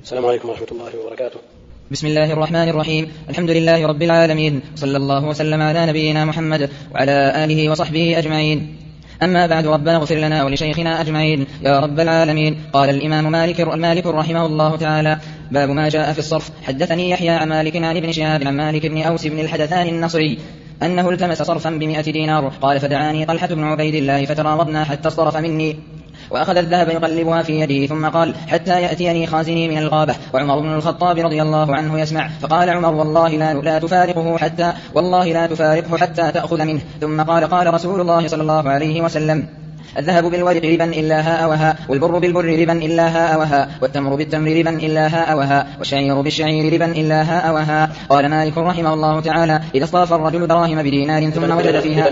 السلام عليكم ورحمة الله وبركاته. بسم الله الرحمن الرحيم. الحمد لله رب العالمين، صلى الله وسلم على نبينا محمد وعلى آله وصحبه أجمعين. أما بعد، ربنا اغفر لنا ولشيخنا أجمعين يا رب العالمين. قال الإمام مالك رحمه الله تعالى: باب ما جاء في الصرف. حدثني يحيى عن مالك عن ابن شهاب عن مالك بن أوس بن الحدثان النصري أنه التمس صرفا ب100 دينار. قال: فدعاني طلحة بن عبيد الله فتراوضنا حتى اصطرف مني، وأخذ الذهب يقلبها في يده، ثم قال: حتى يأتيني خازني من الغابة. وعمر بن الخطاب رضي الله عنه يسمع، فقال عمر: والله لا تفارقه حتى تأخذ منه. ثم قال: قال رسول الله صلى الله عليه وسلم: الذهب بالورق ربا إلا هاء وهاء، والبر بالبر ربا إلا هاء وهاء، والتمر بالتمر ربا إلا هاء وهاء، والشعير بالشعير ربا إلا هاء وهاء. قال مالك رحمه الله تعالى: إذا اصطرف الرجل دراهم بدينار ثم وجد فيها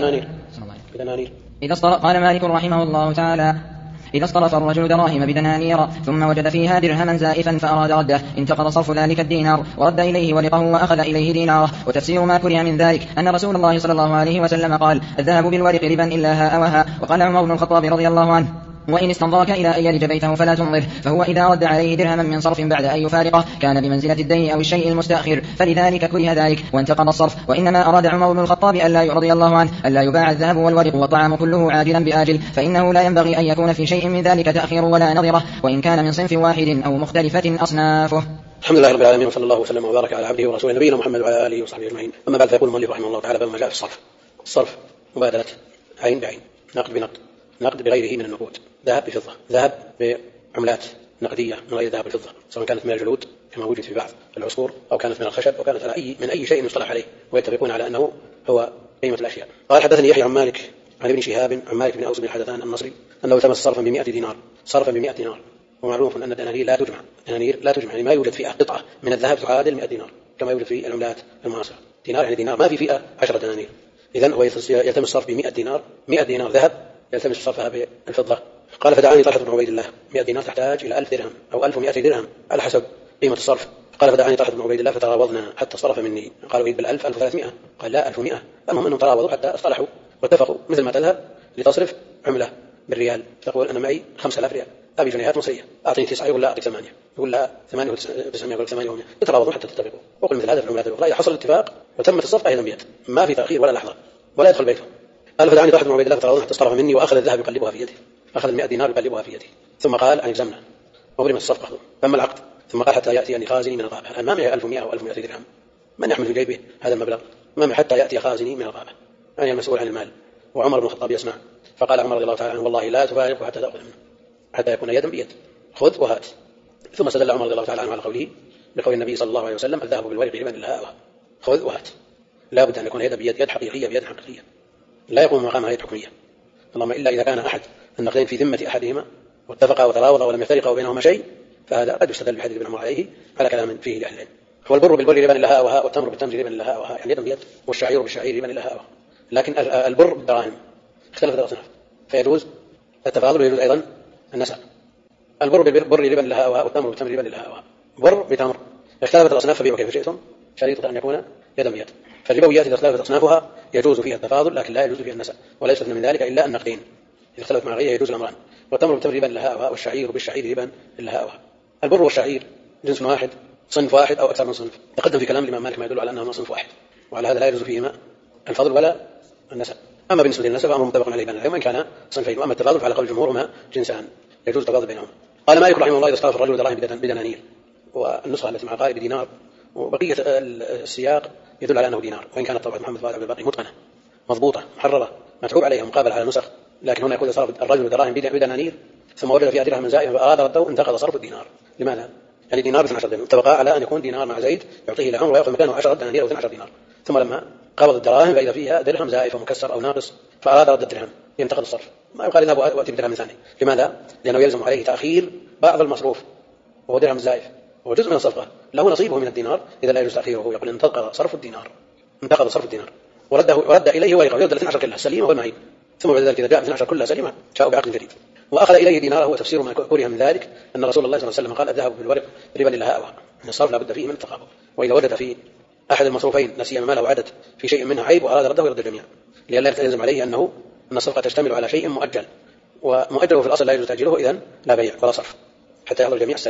قال مالك رحمه الله تعالى: إذا اصطرف الرجل دراهم بدنانير ثم وجد فيها درهما زائفا فأراد رده، انتقض صرف ذلك الدينار ورد إليه ورقه وأخذ إليه ديناره. وتفسير ما كره من ذلك أن رسول الله صلى الله عليه وسلم قال: الذهب بالورق ربا إلا هاء وهاء. وقال عمر بن الخطاب رضي الله عنه: وإن استنظرك إلى أن يلج بيته فلا تنظر، فهو إذا رد عليه درهما من صرف بعد أن يفارقه كان بمنزلة الدين أو الشيء المستأخر، فلذلك كره ذلك وانتقض الصرف. وإنما أراد عمر بن الخطاب رضي الله عنه ألا يباع الذهب والورق والطعام كله عاجلا بآجل، فإنه لا ينبغي أن يكون في شيء من ذلك تأخير ولا نظرة، وإن كان من صنف واحد أو مختلفة أصنافه. الحمد لله رب العالمين، وصلى الله وسلم وبارك على عبده ورسوله نبينا محمد وعلى آله وصحبه أجمعين. أما بعد، فيقول المؤلف رحمه الله تعالى: باب ما جاء في الصرف. الصرف مبادلة عين بعين، نقد بنقد، نقد بغيره من النقود، ذهب بفضة، ذهب بعملات نقدية من غير ذهب الفضة، سواء كانت من الجلود كما وجد في بعض العصور، أو كانت من الخشب، أو كانت من أي شيء يصطلح عليه ويتفقون على أنه هو قيمة الأشياء. قال: حدثني يحيى عن مالك عن ابن شهاب عن مالك بن أوس بن الحدثان النصري أنه التمس صرفا ب100 دينار، صرفا ب100 دينار. ومعروف أن الدنانير لا تجمع، يعني ما يوجد فيها قطعة من الذهب تعادل 100 دينار كما يوجد في العملات المعاصرة. دينار يعني دينار، ما في فئة 10 دنانير. إذن هو يلتمس صرف ب100 دينار، 100 دينار ذهب يلتمس صرفها بالفضة. قال: فدعاني طلحة بن عبيد الله. 100 دينار تحتاج إلى 1000 درهم أو 1200 درهم على حسب قيمة الصرف. قال: فدعاني طلحة بن عبيد الله فتراوضنا حتى صرف مني. قالوا: يد بال1000 1300. قال: لا 1100. المهم أنهم تراوضوا حتى اصطلحوا واتفقوا، مثل ما تذهب لتصرف عملة بالريال، تقول أنا معي 5000 ريال، أبي جنيهات مصرية، أعطيني 9 يقول لا أعطيك 8، يقول لا 8 و900 يقول 8 و100. يتراوضون حتى تتفقوا. وقل مثل هذا في العملات الأخرى، إذا حصل الاتفاق وتمت الصفقة أيضا بيد، ما في تأخير ولا لحظة ولا يدخل بيته. قال: فدعاني طلحة بن عبيد الله فتراوضنا حتى اصطرف مني، وأخذ الذهب يقلبها في يده، أخذ 100 دينار يقلبها في يده، ثم قال: أن يلزمنا وبرمت الصفقة. تم العقد، ثم قال: حتى يأتي خازني من الغابة. الآن ما معي 1100 أو 1200 درهم، من يحمل في جيبه هذا المبلغ؟ ما معي حتى يأتي خازني من الغابة، يعني المسؤول عن المال. وعمر بن الخطاب يسمع، فقال عمر رضي الله تعالى عنه: والله لا تفارقه حتى تأخذ منه، حتى يكون يدا بيد، خذ وهات. ثم استدل عمر رضي الله تعالى عنه على قوله بقول النبي صلى الله عليه وسلم: الذهب بالورق ربا إلا هاء وهاء، خذ وهات. لا بد أن يكون يد بيد، يد حقيقية بيد حقيقية، لا يقوم مقامها يد حكمية، اللهم إلا إذا كان أحد النقدين في ذمة أحدهما واتفقا وتراوضا ولم يفترقا وبينهما شيء، فهذا قد يستدل بحديث ابن عمر عليه على كلام فيه لأهل العلم. هو البر بالبر ربا إلا هاء وهاء، والتمر بالتمر ربا إلا هاء وهاء، يعني يد بيد، والشعير بالشعير ربا إلا هاء وهاء. لكن البر بالدراهم اختلفت الأصناف، فيجوز التفاضل ويجوز أيضا النسب. البر بالبر ربا إلا هاء وهاء، والتمر بالتمر ربا إلا هاء وهاء. بر بتمر اختلفت الأصناف، فبيعوا كيف شئتم، شريطة أن يكون يدا بيد. فالربويات إذا اختلفت أصنافها يجوز فيها التفاضل، لكن لا يجوز فيها النسب، ولا يستثنى من ذلك إلا النقدين. إذا اختلفت مع غيرها يجوز الأمران. والتمر بالتمر ربا إلا هاء وهاء، والشعير بالشعير ربا إلا هاء وهاء. البر والشعير جنس واحد، صنف واحد أو أكثر من صنف. تقدم في كلام الإمام مالك ما يدل على أنهما صنف واحد، وعلى هذا لا يجوز فيهما الفضل ولا النسب. أما بالنسبة للنسب أمر متفق عليه بين العلماء، وإن كان صنفين. وأما التفاضل فعلى قول الجمهور هما جنسان، يجوز التفاضل بينهما. قال مالك رحمه الله: إذا اصطرف الرجل دراهم بدنانير، والنسخة التي مع قائل بدينار، وبقية السياق يدل على أنه دينار، وإن كانت طبعة محمد فؤاد عبد الباقي متقنة مضبوطة محررة متعوب عليها مقابل على النسخ، لكن هنا يقول: صرف الرجل دراهم بدنانير ثم وجد فيها درهم زائد فأراد رده، انتقض صرف الدينار. لماذا؟ يعني دينار ب12 درهم، اتفقا على أن يكون دينار مع زيد يعطيه لعمر ويأخذ مكانه 10 دنانير أو 12 دينار، ثم لما قبض الدراهم فإذا فيها درهم زائف ومكسر أو ناقص فأراد رد الدرهم، ينتقض الصرف. ما يقال إذا وأتي بدرهم ثاني. لماذا؟ لأنه يلزم عليه تأخير بعض المصروف، وهو درهم زائف، وهو جزء من الصفقة، له نصيبه من الدينار، إذا لا يجوز تأخيره. يقول: انتقض صرف الدينار، انتقض صرف الدينار، ورد إليه ورقه، يرد 12 كلها سليمة والمعين. ثم بعد ذلك إذا جاء 12 كلها سليمة جاءوا بعقد جديد وأخذ إليه ديناره. هو تفسير ما كره من ذلك أن رسول الله صلى الله عليه وسلم قال: الذهب بالورق ربا إلا هاء وهاء، أن الصرف لا بد فيه من التقابض. وإذا وجد في أحد المصروفين لا سيما ما له عدد في شيء منها عيب وأراد رده يرد الجميع، لئلا يلزم عليه أن الصفقة تشتمل على شيء مؤجل، ومؤجله في الأصل لا يجوز تأجيله، إذن لا بيع ولا صرف حتى يحضر الجميع السليم.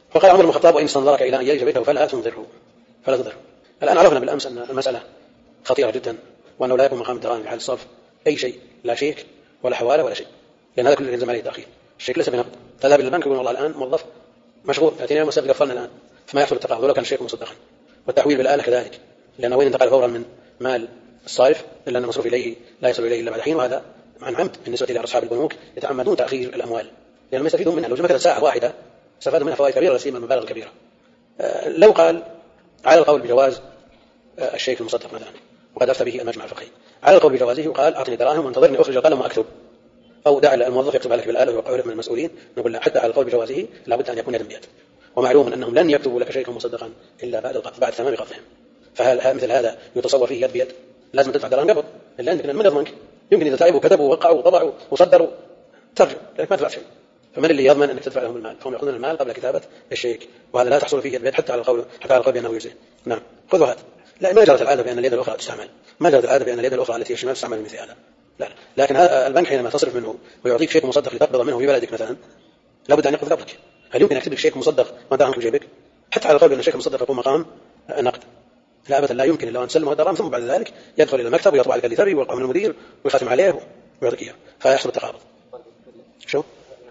فقال عمر بن الخطاب: وإن استنظرك إلى أن يلج بيته فلا تنظره. الآن عرفنا بالأمس أن المسألة خطيرة جدا، وأنه لا يكون مقام الدراهم في حال الصرف أي شيء، لا شيك ولا حوالة ولا شيء، لأن هذا كله يلزم عليه التأخير. الشيك ليس بنقد. تذهب إلى البنك يقول والله الآن موظف مشغول 30 يوم مستقبل قفلنا الآن، فما يحصل التقاضي ولو كان الشيك مصدقا. والتحويل بالآلة كذلك، لأنه وين انتقل فورا من مال الصارف إلا أن المصروف إليه لا يصل إليه إلا بعد حين، وهذا عن عمد بالنسبة إلى أصحاب البنوك يتعمدون تأخير الأموال لأنهم يستفيدون منها. لو مثلا ساعة واحدة استفادوا منها فوائد كبيرة، لا سيما المبالغ الكبيرة. لو قال على القول بجواز الشيك المصدق مثلا، وقد أفتى به المجمع الفقهي على القول بجوازه، وقال أعطني دراهم وانتظرني أخرج القلم وأكتب، أو دع الموظف يكتب عليك بالآلة ويوقعه لك من المسؤولين، نقول لا، حتى على القول بجوازه لابد أن يكون يدا بيد، ومعلوم أنهم لن يكتبوا لك شيئا مصدقا إلا بعد تمام قبضهم. فهل مثل هذا يتصور فيه يد بيد؟ لازم تدفع دراهم قبل، إلا عندك من يضمنك؟ يمكن إذا تعبوا كتبوا ووقعوا وطبعوا وصدروا ترجع، لكن ما تدفع شيء. فمن اللي يضمن أنك تدفع لهم المال؟ فهم يأخذون المال قبل كتابة الشيك، وهذا لا تحصل فيه يد بيد حتى على القول بأنه يجزي. نعم، خذوا هذا. لا، ما جرت العادة بأن اليد الأخرى تستعمل، ما جرت العادة بأن اليد الأخرى التي هي الشمال تستعمل مثل هذا، لا. لكن هذا البنك حينما تصرف منه ويعطيك شيك مصدق لتقبض منه في بلدك مثلا، لابد أن يقبض قبلك. هل يمكن أن يكتب لك شيك مصدق وأنت عنك في جيبك؟ حتى على القول بأن الشيك المصدق يقوم مقام نقد، لا أبدا، لا يمكن إلا أن تسلمه الدراهم ثم بعد ذلك يدخل إلى المكتب ويطبع لك اللي ويوقع من المدير ويختم عليه ويعطيك إياه، فيحصل التقابض. شو؟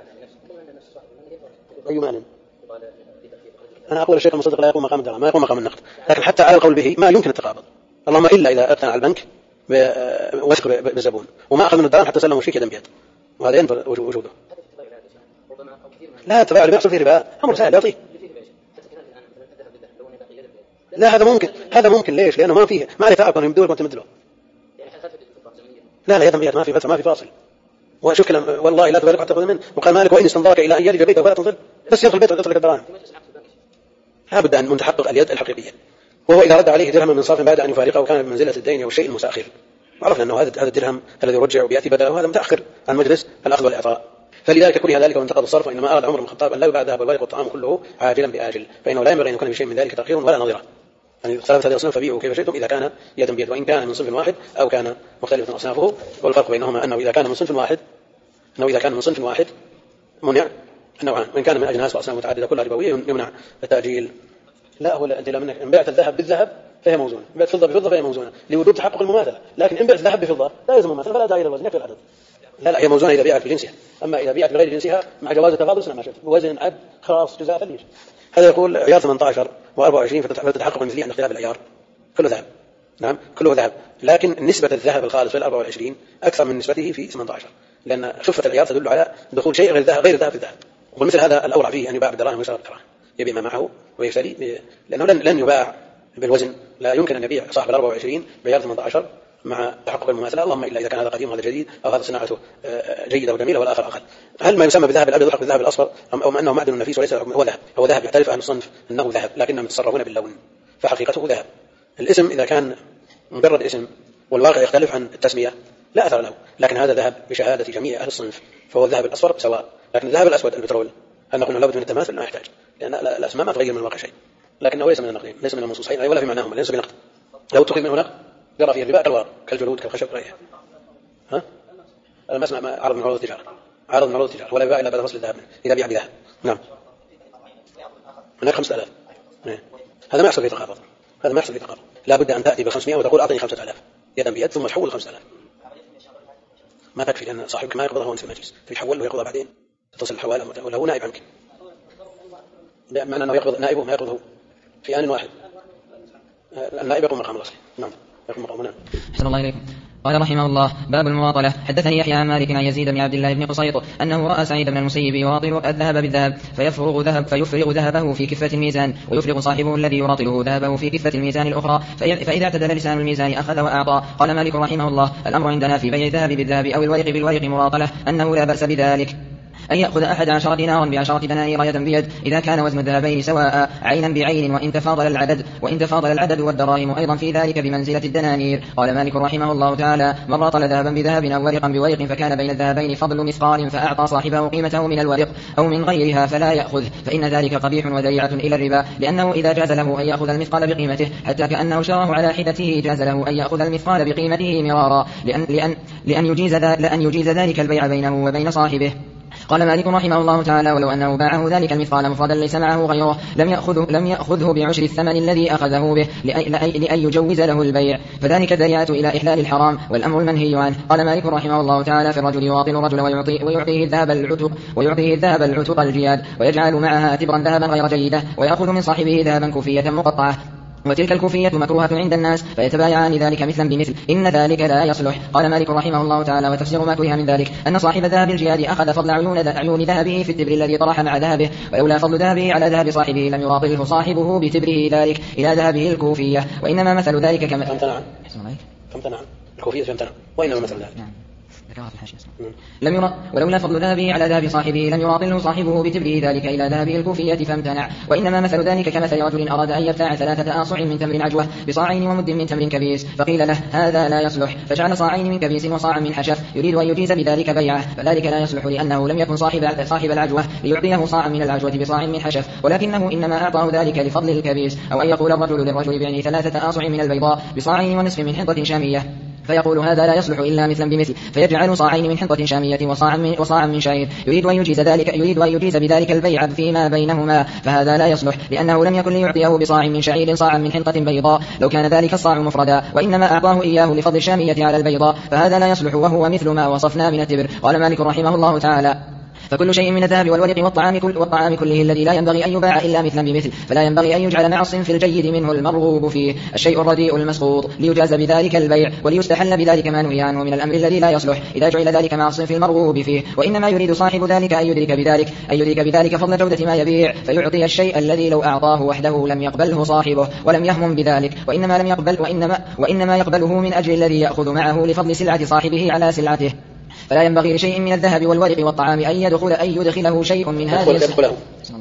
أي مال؟ أنا أقول الشيك المصدق لا يقوم مقام الدراهم، ما يقوم مقام النقد، لكن حتى على القول به ما يمكن التقابض، اللهم إلا إذا أقنع البنك وثق بالزبون وما أخذ من الدراهم حتى سلمه شيك يدا بيد، وهذا ينبغي وجوده. لا، التباع اللي بيحصل فيه ربا أمر سهل يعطيه. لا، هذا ممكن ليش؟ لأنه ما فيه ما عليه تعب أنه يمدوه وأنت تمدله. لا، يدا بيد، ما في فاصل. وشوف كلام والله لا تبارك حتى تأخذ منه، وقال مالك: وإن استنظرك إلى أن يلج بيته فلا تنظر، بس يدخل بيته ويدخل لك الدراهم. لابد أن تحقق اليد الحقيقية. وهو إذا رد عليه درهم من صرف بعد أن يفارقه كان بمنزلة الدين أو الشيء المتأخر. وعرفنا أنه هذا الدرهم الذي يرجع ويأتي بدله هذا متأخر عن مجلس الأخذ والإعطاء. فلذلك كره ذلك وانتقض الصرف، وإنما أراد عمر بن الخطاب أن لا يباع الذهب والورق والطعام كله عاجلا بآجل، فإنه لا ينبغي أن يكون في شيء من ذلك تأخير ولا نظيرة. يعني اختلفت هذه الأصناف فبيعوا كيف شئتم إذا كان يدا بيد، وإن كان من صنف واحد أو كان مختلفا أصنافه. والفرق بينهما أنه إذا كان من صنف واحد منع النوعان، وإن كان من أجناس وأصناف متعددة كلها ربوية يمنع التأجيل. لا، هو أنت لا منك إن بعت الذهب بالذهب فهي موزونة، إن بعت فضة بفضة فهي موزونة لوجود تحقق المماثلة، لكن إن بعت ذهب بفضة لا يلزم المماثلة فلا داعي للوزن، يكفي العدد. لا، هي موزونة إذا بيعت بجنسها، أما إذا بيعت بغير جنسها مع جواز التفاضل سنة ما شئت بوزن عد خاص جزاء فليش. هذا يقول عيار 18 و24 فتتحقق المثلية عند اختلاف العيار، كله ذهب. نعم، كله ذهب، لكن نسبة الذهب الخالص في 24 أكثر من نسبته في 18، لأن خفة العيار تدل على دخول شيء غير الذهب في الذهب. ومثل هذا الأورع فيه أن يباع بالدراهم ويشترى بالدراهم، يبيع ما معه ويشتري، لأنه لن يباع بالوزن. لا يمكن أن يبيع صاحب 24 بعيار 18 مع تحقق المماثلة، اللهم إلا إذا كان هذا قديم وهذا جديد، أو هذا صناعته جيدة وجميلة والآخر أقل. هل ما يسمى بالذهب الأبيض يلحق بالذهب الأصفر، أو أنه معدن نفيس وليس هو ذهب يعترف أهل الصنف أنه ذهب، لكنهم يتصرفون باللون فحقيقته ذهب. الاسم إذا كان مجرد اسم والواقع يختلف عن التسمية لا أثر له، لكن هذا ذهب بشهادة جميع أهل الصنف، فهو الذهب الأصفر سواء. لكن الذهب الأسود البترول هل نقول لابد من التماثل؟ لا يحتاج، لأن الأسماء ما تغير من الواقع شيء، لكنه ليس من النقدين، ليس من المنصوصين ولا في معناهم، ليس بنقد. لو اتخذ منه نقد جرى فيه الربا كالورق كالجلود كالخشب غيرها. المسمى ما عرض من عروض التجارة، ولا يباع إلا بعد فصل الذهب إذا بيع بذهب. نعم، هناك 5000. هذا ما يحصل فيه تقابض، لا بد أن تأتي ب500 وتقول أعطني 5000 يدا بيد ثم تحول 5000. ما تكفي، لأن صاحبك ما يقبضه في المجلس، تحول ويقبضه بعدين تصل الحوالة وله نائب عنك، معنى أنه يقبض نائبه ما يقبضه في آن واحد. النائب يقوم مقام الأصل. نعم، يقوم مقام. نعم. أحسن الله إليكم. قال رحمه الله: باب المواطلة. حدثني يحيى عن مالك عن يزيد بن عبد الله بن قصيط أنه رأى سعيد بن المسيب يواطل الذهب بالذهب فيفرغ ذهبه في كفة الميزان، ويفرغ صاحبه الذي يواطله ذهبه في كفة الميزان الأخرى، فإذا اعتدل لسان الميزان أخذ وأعطى. قال مالك رحمه الله: الأمر عندنا في بيع الذهب بالذهب أو الورق بالورق مواطلة أنه لا بأس بذلك، أن يأخذ 11 دينارا ب10 دنانير يدا بيد إذا كان وزن الذهبين سواء عينا بعين، وإن تفاضل العدد والدراهم أيضا في ذلك بمنزلة الدنانير. قال مالك رحمه الله تعالى: من راطل ذهبا بذهب أو ورقا بورق فكان بين الذهبين فضل مثقال فأعطى صاحبه قيمته من الورق أو من غيرها فلا يأخذ، فإن ذلك قبيح وذريعة إلى الربا، لأنه إذا جاز له أن يأخذ المثقال بقيمته حتى كأنه شراه على حدته جاز له أن يأخذ المثقال بقيمته مرارا، لأن يجيز ذلك البيع بينه وبين صاحبه. قال مالك رحمه الله تعالى: ولو أنه باعه ذلك المثقال مفردا ليس معه غيره لم يأخذه بعشر الثمن الذي أخذه به لأن يجوز له البيع، فذلك ذريعة إلى إحلال الحرام والأمر المنهي عنه. قال مالك رحمه الله تعالى: في الرجل يواطن الرجل ويعطيه الذهب العتق الجياد ويجعل معها تبرا ذهبا غير جيدة ويأخذ من صاحبه ذهبا كوفية مقطعة، وتلك الكوفية مكروهة عند الناس فيتبايعان ذلك مثلا بمثل، إن ذلك لا يصلح. قال مالك رحمه الله تعالى: وتفسير ما كره من ذلك أن صاحب ذهب الجياد أخذ فضل عيون ذهبه في التبر الذي طرح مع ذهبه، ولولا فضل ذهبه على ذهب صاحبه لم يراطله صاحبه بتبره ذلك إلى ذهبه الكوفية، وإنما مثل ذلك كمثل الكوفية فهمتنا، وإنما مثل ذلك ولولا فضل ذهبه على ذهب صاحبه لم يراطله صاحبه بتبره ذلك إلى ذهبه الكوفية فامتنع، وإنما مثل ذلك كمثل رجل أراد أن يبتاع 3 آصع من تمر عجوة بصاعين ومد من تمر كبيس، فقيل له: هذا لا يصلح، فجعل صاعين من كبيس وصاعا من حشف يريد أن يجيز بذلك بيعه، فذلك لا يصلح لأنه لم يكن صاحب العجوة ليعطيه صاعا من العجوة بصاع من حشف، ولكنه إنما أعطاه ذلك لفضل الكبيس. أو أن يقول الرجل للرجل: بعني 3 آصع من البيضاء بصاعين ونصف من حنطة شامية، فيقول: هذا لا يصلح إلا مثلا بمثل، فيجعل صاعين من حنطة شامية وصاعا من شعير يريد أن يجيز بذلك البيع فيما بينهما، فهذا لا يصلح لأنه لم يكن ليعطيه بصاع من شعير صاعا من حنطة بيضاء لو كان ذلك الصاع مفردا، وإنما أعطاه إياه لفضل الشامية على البيضاء، فهذا لا يصلح وهو مثل ما وصفنا من التبر. قال مالك رحمه الله تعالى: فكل شيء من الذهب والورق والطعام كله الذي لا ينبغي أن يباع إلا مثلا بمثل، فلا ينبغي أن يجعل مع الصنف الجيد منه المرغوب فيه الشيء الرديء المسقوط ليجاز بذلك البيع، وليستحل بذلك ما نهي عنه من الأمر الذي لا يصلح إذا جعل ذلك مع الصنف المرغوب فيه، وإنما يريد صاحب ذلك أن يدرك بذلك فضل جودة ما يبيع، فيعطي الشيء الذي لو أعطاه وحده لم يقبله صاحبه ولم يهمم بذلك، وإنما يقبله من أجل الذي يأخذ معه لفضل سلعة صاحبه على سلعته. فلا ينبغي لشيء من الذهب والورق والطعام أن يدخله شيء من هذه الصفة،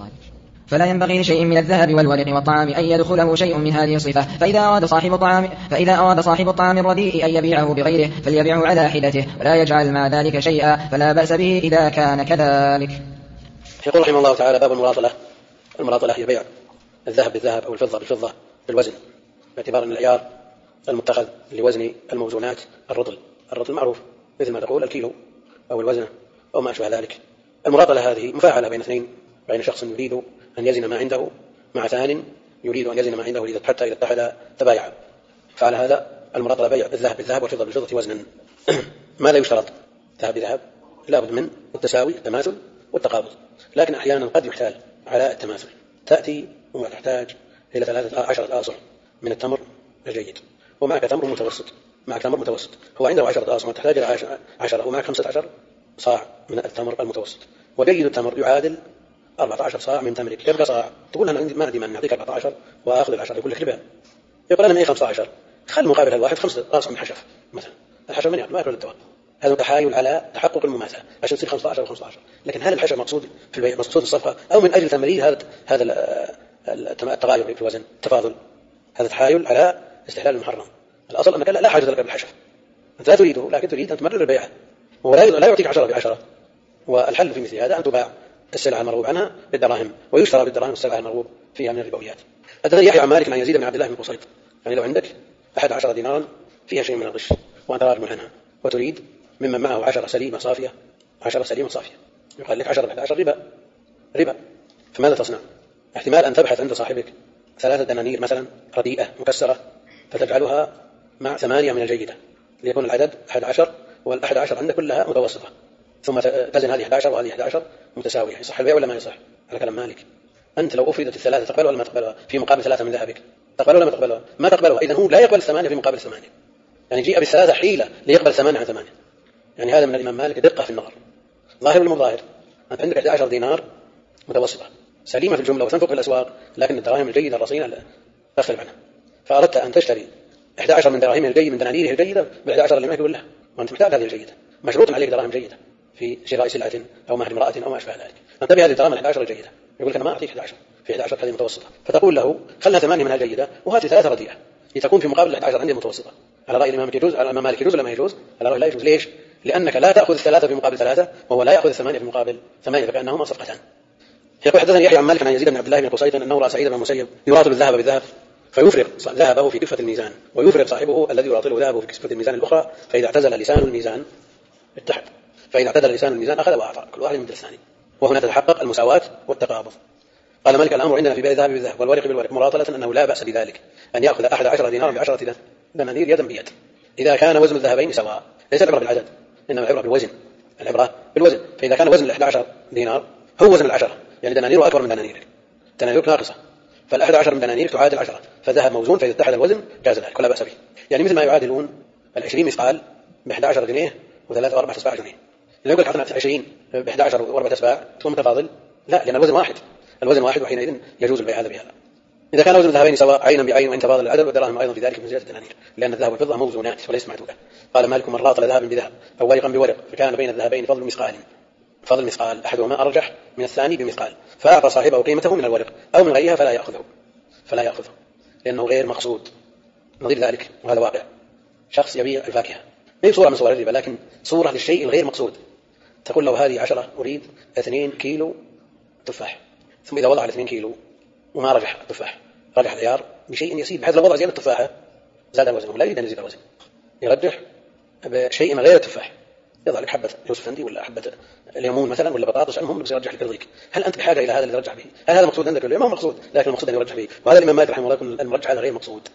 فإذا أراد صاحب الطعام الرديء أن يبيعه بغيره فليبيعه على حدته ولا يجعل مع ذلك شيئا، فلا بأس به إذا كان كذلك. يقول رحمه الله تعالى: باب المراطلة هي بيع الذهب بالذهب أو الفضة بالفضة بالوزن، باعتبار أن العيار المتخذ لوزن الموزونات الرطل معروف، مثل ما تقول الكيلو أو الوزن أو ما أشبه ذلك. المراطلة هذه مفاعلة بين اثنين، بين شخص يريد أن يزن ما عنده مع ثان يريد أن يزن ما عنده حتى إذا اتحد تبايع، فعلى هذا المراطلة بيع الذهب بالذهب والفضة بالفضة وزنا. ماذا يشترط؟ ذهب بذهب لا بد من التساوي، التماثل والتقابض، لكن أحيانا قد يحتاج على التماثل، تأتي وتحتاج إلى 13 آصع من التمر الجيد ومعك تمر متوسط، هو عنده 10 آصع وتحتاج إلى 10 ومعك 15 صاع من التمر المتوسط، وجيد التمر يعادل 14 صاع من تمرك، يبقى صاع. تقول أنا ما عندي من نعطيك 14 وأخذ 10، يقول لك ربا، يقول أنا معي 15، خل مقابل الواحد 5 آصع من حشف مثلا، الحشف من ما يأكل الدواء، هذا تحايل على تحقق المماثلة عشان تصير 15 و15. لكن هل الحشف مقصود في البيع، مقصود الصفقة، أو من أجل تمرير هذا التغاير في الوزن، تفاضل، هذا تحايل على استحلال المحرم؟ الأصل أنك لا حاجة لك بالحشف، أنت لا تريده، لكن تريد أن تمرر البيع، ولا يعطيك 10 ب10. والحل في مثل هذا أن تباع السلعة المرغوب عنها بالدراهم ويشترى بالدراهم السلعة المرغوب فيها من الربويات. حدثني يحيى عن مالك عن يزيد بن عبد الله بن قصيط، يعني لو عندك 11 دينارا فيها شيء من الغش وأنت راجم عنها وتريد ممن معه 10 سليمة صافية، يقال لك 10 ب11 ربا، فماذا تصنع؟ احتمال أن تبحث عند صاحبك 3 دنانير مثلا رديئة مكسرة فتجعلها مع 8 من الجيدة ليكون العدد 11، وال11 عندك كلها متوسطة، ثم تزن هذه 11 وهذه 11 متساوية. يصح البيع ولا ما يصح؟ على كلام مالك. أنت لو أفردت الثلاثة تقبلها ولا ما تقبلها في مقابل 3 من ذهبك؟ تقبلها ولا ما تقبلها؟ ما تقبلها، إذن هو لا يقبل 8 في مقابل 8، يعني جيء بالثلاثة حيلة ليقبل 8 عن 8. يعني هذا من الإمام مالك دقة في النظر، ظاهر ولا ظاهر؟ أنت عندك 11 دينار متوسطة سليمة في الجملة وتنفق في الأسواق، لكن الدراهم الجيدة الرصينة تختلف عنها، فأردت أن تشتري 11 من دراهم الجيد من دنانيره الجيدة ب11 اللي معك كلها، وأنت محتاج هذه الجيدة، مشروط عليك دراهم جيدة في شراء سلعة أو مهر امرأة أو ما أشبه ذلك، أنت بهذه الدراهم 11 الجيدة، يقول لك أنا ما أعطيك 11 في 11 هذه متوسطة، فتقول له خلنا 8 منها الجيدة وهذه 3 رديئة لتكون في مقابل 11 عندي متوسطة. على رأي الإمام يجوز، على الإمام مالك يجوز ولا ما يجوز؟ على رأي لا يجوز. ليش؟ لأنك لا تأخذ 3 في مقابل 3 وهو لا يأخذ 8 في مقابل 8، فكأنهما صفقتان. يقول حدثني يحيى عن مالك عن يزيد بن عبد الله بن قصيط أنه رأى سعيد بن المسيب يراطل الذهب بالذهب فيفرغ ذهبه في كفة الميزان ويفرغ صاحبه الذي يراطله ذهبه في كفة الميزان الأخرى، فإذا اعتزل لسان الميزان اتحد. فإذا اعتدل الإنسان الميزان أخذ وأعطى كل واحد مثل الثاني، وهنا تتحقق المساواة والتقابض. قال مالك الأمر عندنا في بيع الذهب بالذهب والورق بالورق مراطلة أنه لا بأس بذلك، أن يأخذ 11 دينارا ب10 دنانير يدا بيد إذا كان وزن الذهبين سواء. ليس العبرة بالعدد إنما العبرة بالوزن، العبرة بالوزن. فإذا كان وزن 11 دينار هو وزن 10 يعني دنانير أكبر من دنانير، دنانير ناقصة، فال11 من دنانير تعادل 10، فالذهب موزون فإذا اتحد الوزن جاز ذلك ولا بأس به. يعني مثل ما يعادلون 20 مثقال ب11 جنيه و3 و4 أصباع جنيه. لو يقول حطنا 20 ب11 و4 أصباع تكون متفاضل؟ لا، لأن الوزن واحد، الوزن واحد، وحينئذ يجوز البيع هذا بهذا. إذا كان وزن الذهبين سواء عينا بعين وإن تفاضل العدد والدراهم أيضا في ذلك من زيادة الدنانير، لأن الذهب والفضة موزونات وليس معدودة. قال مالك من راطل ذهب بذهب أو ورقا بورق فكان بين الذهبين فضل مثقال أحدهما أرجح من الثاني بمثقال، فأعطى صاحبه قيمته من الورق أو من غيرها فلا يأخذه لأنه غير مقصود. نظير ذلك وهذا واقع، شخص يبيع الفاكهة، ما هي صورة من صور الربا لكن صورة للشيء الغير مقصود. تقول له هذه 10 أريد 2 كيلو تفاح، ثم إذا وضع 2 كيلو وما رجح التفاح، رجح العيار بشيء يسير بحيث لو وضع زيادة التفاحة زاد الوزن، لا يريد أن يزيد الوزن، يرجح بشيء غير التفاح، يضع لك حبة يوسف هندي ولا حبة ليمون مثلا ولا بطاطس، المهم بس يرجح لك يرضيك. هل أنت بحاجة إلى هذا اللي رجح به؟ هل هذا مقصود عندك؟ ما هو مقصود، لكن المقصود أن يرجح به. وهذا الإمام مالك رحمه الله يقول المرجح هذا غير مقصود.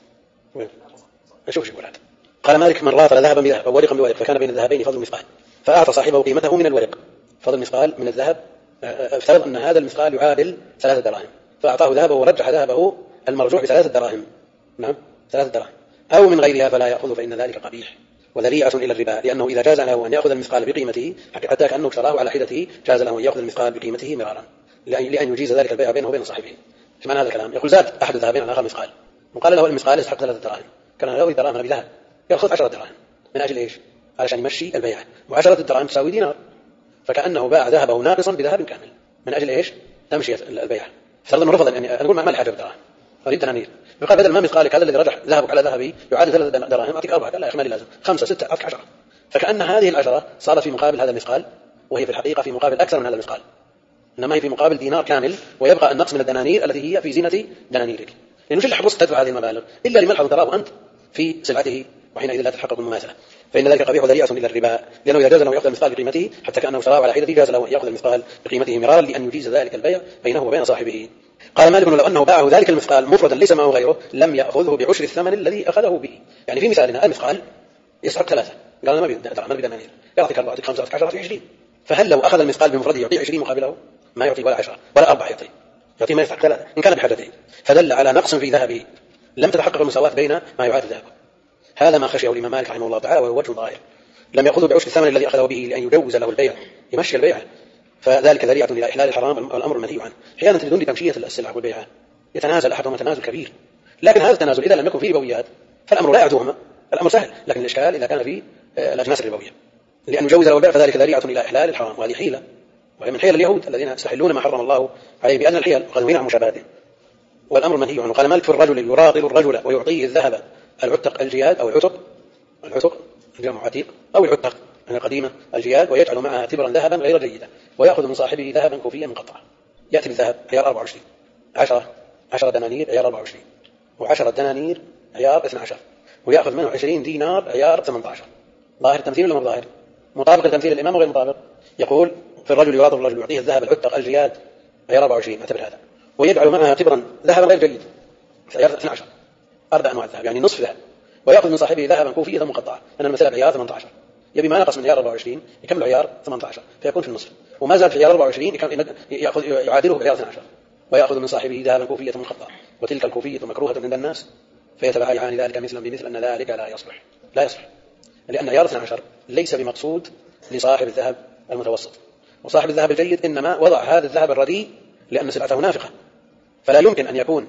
شوف يقول هذا. قال مالك من راطل ذهبا بذهب أو ورقا بورق فكان بين الذهبين فضل مثقال، فأعطى صاحبه قيمته من الورق، فضل مثقال من الذهب، افترض أن هذا المثقال يعادل 3 دراهم، فأعطاه ذهبه ورجح ذهبه المرجوح ب3 دراهم، نعم 3 دراهم، أو من غيرها فلا يأخذ، فإن ذلك قبيح وذريعة إلى الربا، لأنه إذا جاز له أن يأخذ المثقال بقيمته حتى كأنه اشتراه على حدته جاز له أن يأخذ المثقال بقيمته مرارا لأن يجيز ذلك البيع بينه وبين صاحبه. ايش معنى هذا الكلام؟ يقول زاد أحد الذهبين على آخر مثقال وقال له المثقال يستحق 3 دراهم، كان يأخذ دراهم بذهب يأخذ 10 دراهم من أجل إيش؟ علشان يمشي البيع، و10 دراهم تساوي دينار، فكأنه باع ذهبه ناقصا بذهب كامل من أجل إيش؟ تمشي البيع. فرض أنه رفض، يعني أقول ما الحاجة بالدراهم أريد دنانير، يقال بدل ما مثقالك هذا الذي رجح ذهبك على ذهبي يعادل 3 دراهم أعطيك 4، لا يا أخي ما لي لازم 5 6 أعطيك 10، فكأن هذه ال10 صارت في مقابل هذا المثقال، وهي في الحقيقة في مقابل أكثر من هذا المثقال، إنما هي في مقابل دينار كامل، ويبقى النقص من الدنانير التي هي في زينة دنانيرك، لأنه شو اللي حرصت تدفع هذه المبالغ إلا لملحظ تراه أنت في سلعته، وحينئذ لا تتحقق المماثلة، فإن ذلك قبيح وذريعة إلى الربا، لأنه إذا جاز له يأخذ المثقال بقيمته حتى كأنه اشتراه على حدته جاز له يأخذ المثقال بقيمته مرارا لأن يجيز ذلك البيع بينه وبين صاحبه. قال مالك لو أنه باعه ذلك المثقال مفردا ليس معه غيره لم يأخذه بعشر الثمن الذي أخذه به. يعني في مثالنا المثقال يستحق 3، قال ما بدنانير، يعطيك 4 يعطيك 5 يعطيك 10 يعطيك 20، فهل لو أخذ المثقال بمفرده يعطي 20 مقابله؟ ما يعطي ولا 10 ولا 4 يعطي ما يستحق 3 إن كان بحاجته، فدل على نقص في ذهبه، لم تتحقق المساواة بين ما يعادل ذهبه. هذا ما خشيه الإمام مالك رحمه الله تعالى وهو وجه ظاهر، لم يأخذه بعشر الثمن الذي أخذه به لأن يجوز له البيع يمشي البيع، فذلك ذريعة إلى إحلال الحرام والأمر المنهي عنه. أحيانا بدون تمشية السلع والبيع يتنازل أحدهما تنازل كبير، لكن هذا التنازل إذا لم يكن فيه ربويات فالأمر لا يعدوهما، الأمر سهل، لكن الإشكال إذا كان فيه الأجناس الربوية لأن يجوز له البيع، فذلك ذريعة إلى إحلال الحرام، وهذه حيلة، وهي من حيل اليهود الذين يستحلون ما حرم الله عليه بأن الحيل وقد عن مشابهته. والأمر منهي عنه. قال مالك في الرجل يراطل الرجل ويعطيه الذهب العتق الجياد أو العتق جمع عتيق أو العتق القديمة الجياد، ويجعل معها تبرا ذهبا غير جيدا، ويأخذ من صاحبه ذهبا كوفيا مقطعا، يأتي بالذهب عيار 24، 10 دنانير عيار 24، و10 دنانير عيار 12، ويأخذ منه 20 دينار عيار 18. ظاهر التمثيل ولا مو ظاهر؟ مطابق التمثيل الإمام وغير مطابق؟ يقول في الرجل يراطل الرجل يعطيه الذهب العتق الجياد عيار 24، اعتبر هذا، ويجعل معها تبرا ذهبا غير جيد عيار 12، 4 أنواع الذهب يعني نصف ذهب، ويأخذ من صاحبه ذهبا كوفيا مقطعا، أن المسألة عيار 18، يبي ما نقص من عيار 24 يكمل عيار 18 فيكون في النصف، وما زال في عيار 24 يأخذ يعادله بعيار 12، ويأخذ من صاحبه ذهبا كوفية مقطعا، وتلك الكوفية مكروهة عند الناس فيتبايعان ذلك مثلا بمثل، أن ذلك لا يصلح لأن عيار 12 ليس بمقصود لصاحب الذهب المتوسط، وصاحب الذهب الجيد إنما وضع هذا الذهب الرديء لأن سلعته نافقة، فلا يمكن أن يكون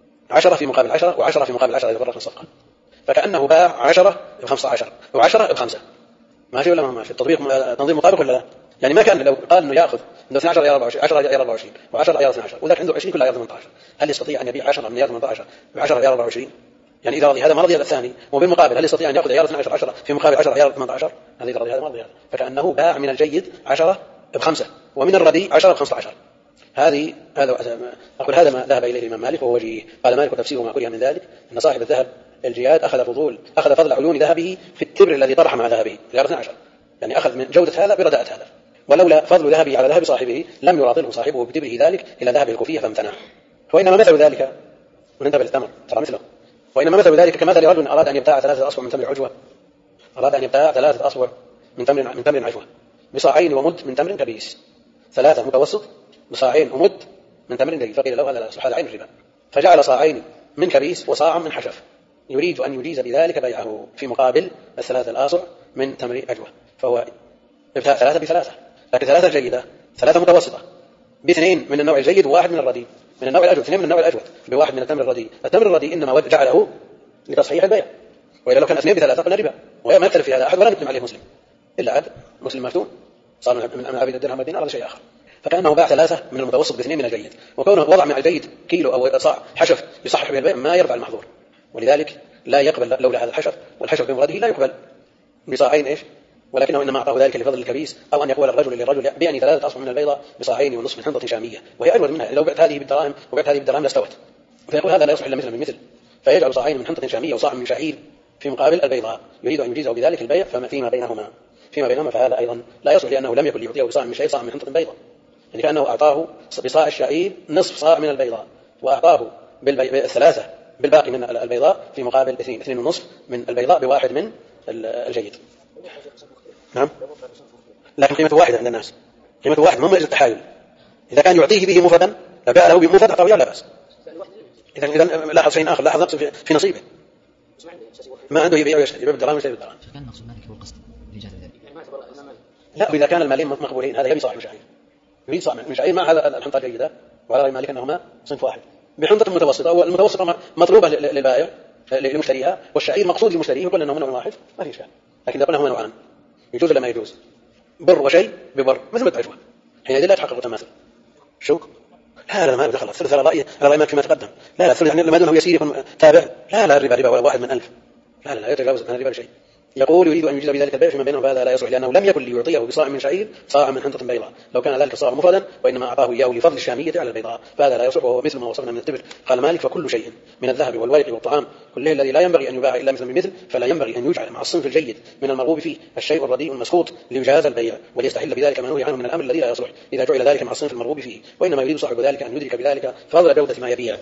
10 في مقابل 10 و10 في مقابل 10 يتفرق الصفقة، فكأنه باع 10 ب15 و10 ب5، ماشي ولا ما ماشي؟ التطبيق تنظيم مطابق ولا لا؟ يعني ما كان لو قال إنه يأخذ عنده 12 عيار 24 10 عيار 24 و10 عيار 12، وذاك عنده 20 كل عيار 18، هل يستطيع أن يبيع 10 من عيار 18 ب10 عيار 24؟ يعني إذا رضي هذا ما رضي هذا الثاني، وبالمقابل هل يستطيع أن يأخذ عيار 12 10 في مقابل 10 عيار 18؟ هذا إذا رضي هذا ما رضي هذا، فكأنه باع من الجيد 10 ب5 ومن الرديء 10 ب15. هذا أقول هذا ما ذهب إليه الإمام مالك وهو وجيه. قال مالك وتفسير ما كره من ذلك أن صاحب الذهب الجياد أخذ فضل عيون ذهبه في التبر الذي طرح مع ذهبه عيار 12، يعني أخذ من جودة هذا برداءة هذا. ولولا فضل ذهبه على ذهب صاحبه لم يراضله صاحبه بتبره ذلك إلى ذهب الكوفية فامتنع. وإنما مثل ذلك وننتبه للتمر ترى مثله. وإنما مثل ذلك كمثل رجل أراد أن يبتاع 3 أصبع من تمر عجوة، أراد أن يبتاع 3 أصبع من تمر عجوة بصاعين ومد من تمر كبيس، 3 متوسط بصاعين ومد من تمر جيد، فقيل له هذا لا يصلح، هذا عين الربا. فجعل صاعين من كبيس وصاعا من حشف، يريد أن يجيز بذلك بيعه في مقابل 3 الآصع من تمر عجوة، فهو ابتاع 3 ب3، لكن 3 جيدة 3 متوسطة ب2 من النوع الجيد و1 من الرديء من النوع الأجود، 2 من النوع الأجود ب1 من التمر الرديء. التمر الرديء إنما جعله لتصحيح البيع، وإذا لو كان 2 ب3 قلنا ربا، وما يختلف في هذا أحد ولا نقدم عليه مسلم إلا عاد مسلم مفتون صار من عبيد الدرهم والدينار هذا شيء آخر. فكأنه باع 3 من المتوسط ب2 من الجيد، وكونه وضع مع الجيد كيلو أو صاع حشف يصحح به البيع ما يرفع المحظور، ولذلك لا يقبل لولا هذا الحشف، والحشف بمراده لا يقبل بصاعين إيش، ولكنه إنما أعطاه ذلك لفضل الكبيس، أو أن يقول الرجل للرجل بيعني 3 أصبع من البيضة بصاعين ونصف من حنطة شامية وهي أجود منها، لو بعت هذه بالدراهم وبعت هذه بالدراهم لاستوت، فيقول هذا لا يصلح إلا مثل من مثل، فيجعل صاعين من حنطة شامية وصاع من شعير في مقابل البيضاء، يريد أن يجيزه بذلك البيع فيما بينهما فهذا أيضا لا يصلح، لأنه لم يكن ليعطيه بصاع من شعير صاع من حنطة بيضاء، يعني كأنه أعطاه بصاع الشعير نصف صاع من البيضاء وأعطاه ب3 بالباقي من البيضاء في مقابل 2 ونصف من البيضاء ب1 من الجيد. نعم، لكن قيمته واحدة عند الناس، قيمته واحدة مو مجرد التحايل. إذا كان يعطيه به مفردا فباع له بمفرد أعطاه لا بأس. إذا لاحظ شيء آخر، لاحظ نقص في نصيبه، ما عنده يبيع ويشتري، يبيع بالدراهم ويشتري بالدراهم. كان نقص المالك هو القصد لإيجاد ذلك. لا، وإذا كان المالين مقبولين هذا يبي صاع من شعير، يريد صاع من شعير مع هذا الحنطة الجيدة، وعلى رأي مالك أنهما صنف واحد بحنطة متوسطة، والمتوسطة مطلوبة للبائع لمشتريها، والشعير مقصود للمشتري، يقول أنه من نوع واحد ما في إشكال. لكن إذا قلنا هو نوعان يجوز ولا ما يجوز؟ بر وشيء ببر مثل العجوة، حينئذ لا يتحقق التماثل. شو؟ لا ما دخل الثلث على رأي مالك فيما تقدم، لا الثلث يعني لما دونه يسير يكون تابع، لا الربا ولا 1 من 1000، لا يتجاوز من الربا شيء. يقول يريد أن يجيز بذلك البيع فيما بينهم فهذا لا يصلح، لأنه لم يكن ليعطيه بصاع من شعير صاع من حنطة بيضاء، لو كان ذلك الصاع مفردا، وإنما أعطاه إياه لفضل الشامية على البيضاء فهذا لا يصلح، وهو مثل ما وصفنا من التبر. قال مالك فكل شيء من الذهب والورق والطعام كله الذي لا ينبغي أن يباع إلا مثل بمثل، فلا ينبغي أن يجعل مع الصنف الجيد من المرغوب فيه الشيء الرديء المسخوط ليجاز البيع وليستحل بذلك ما نهي عنه من الأمر الذي لا يصلح إذا جعل ذلك مع الصنف المرغوب فيه، وإنما يريد صاحب ذلك أن يدرك بذلك فضل جودة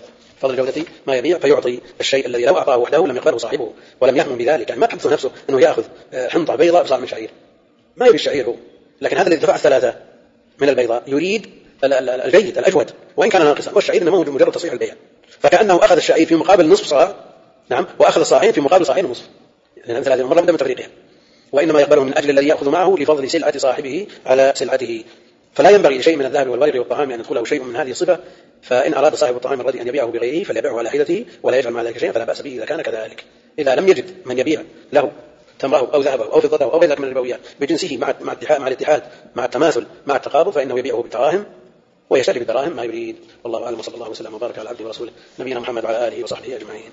ما يبيع فيعطي الشيء الذي لو أعطاه وحده لم يقبله صاحبه ولم يهمم بذلك، يعني ما تحدث نفسه أنه يأخذ حنطة بيضاء بصاع من شعير، ما يريد الشعير هو، لكن هذا الذي دفع 3 من البيضاء يريد الجيد الأجود وإن كان ناقصا، والشعير إنما هو مجرد تصحيح البيع، فكأنه أخذ الشعير في مقابل نصف صاع، نعم، وأخذ الصاعين في مقابل صاعين ونصف، لأن مثل هذه المرة بدأ من تفريقها، وإنما يقبله من أجل الذي يأخذ معه لفضل سلعة صاحبه على سلعته، فلا ينبغي لشيء من الذهب والورق والطعام أن يدخله شيء من هذه الصفة، فإن أراد صاحب الطعام الرديء أن يبيعه بغيره فليبيعه على حيلته ولا يجعل مع ذلك شيئا فلا بأس به إذا كان كذلك. إذا لم يجد من يبيع له تمره أو ذهبه أو فضته أو غير ذلك من الربويات بجنسه مع الاتحاد مع التماثل مع التقابل، فإنه يبيعه بالدراهم ويشتري بالدراهم ما يريد. والله أعلم، وصلى الله وسلم وبارك على عبده ورسوله نبينا محمد وعلى آله وصحبه أجمعين.